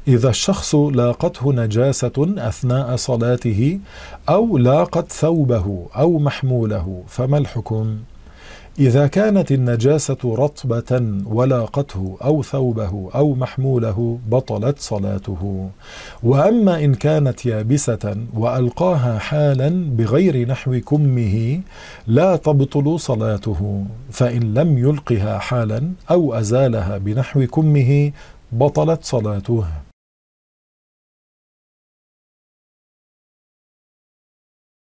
إذا الشخص لاقته نجاسة أثناء صلاته أو لاقت ثوبه أو محموله فما الحكم؟ إذا كانت النجاسة رطبة ولاقته أو ثوبه أو محموله بطلت صلاته. وأما إن كانت يابسة وألقاها حالا بغير نحو كمه لا تبطل صلاته، فإن لم يلقها حالا أو أزالها بنحو كمه بطلت صلاته.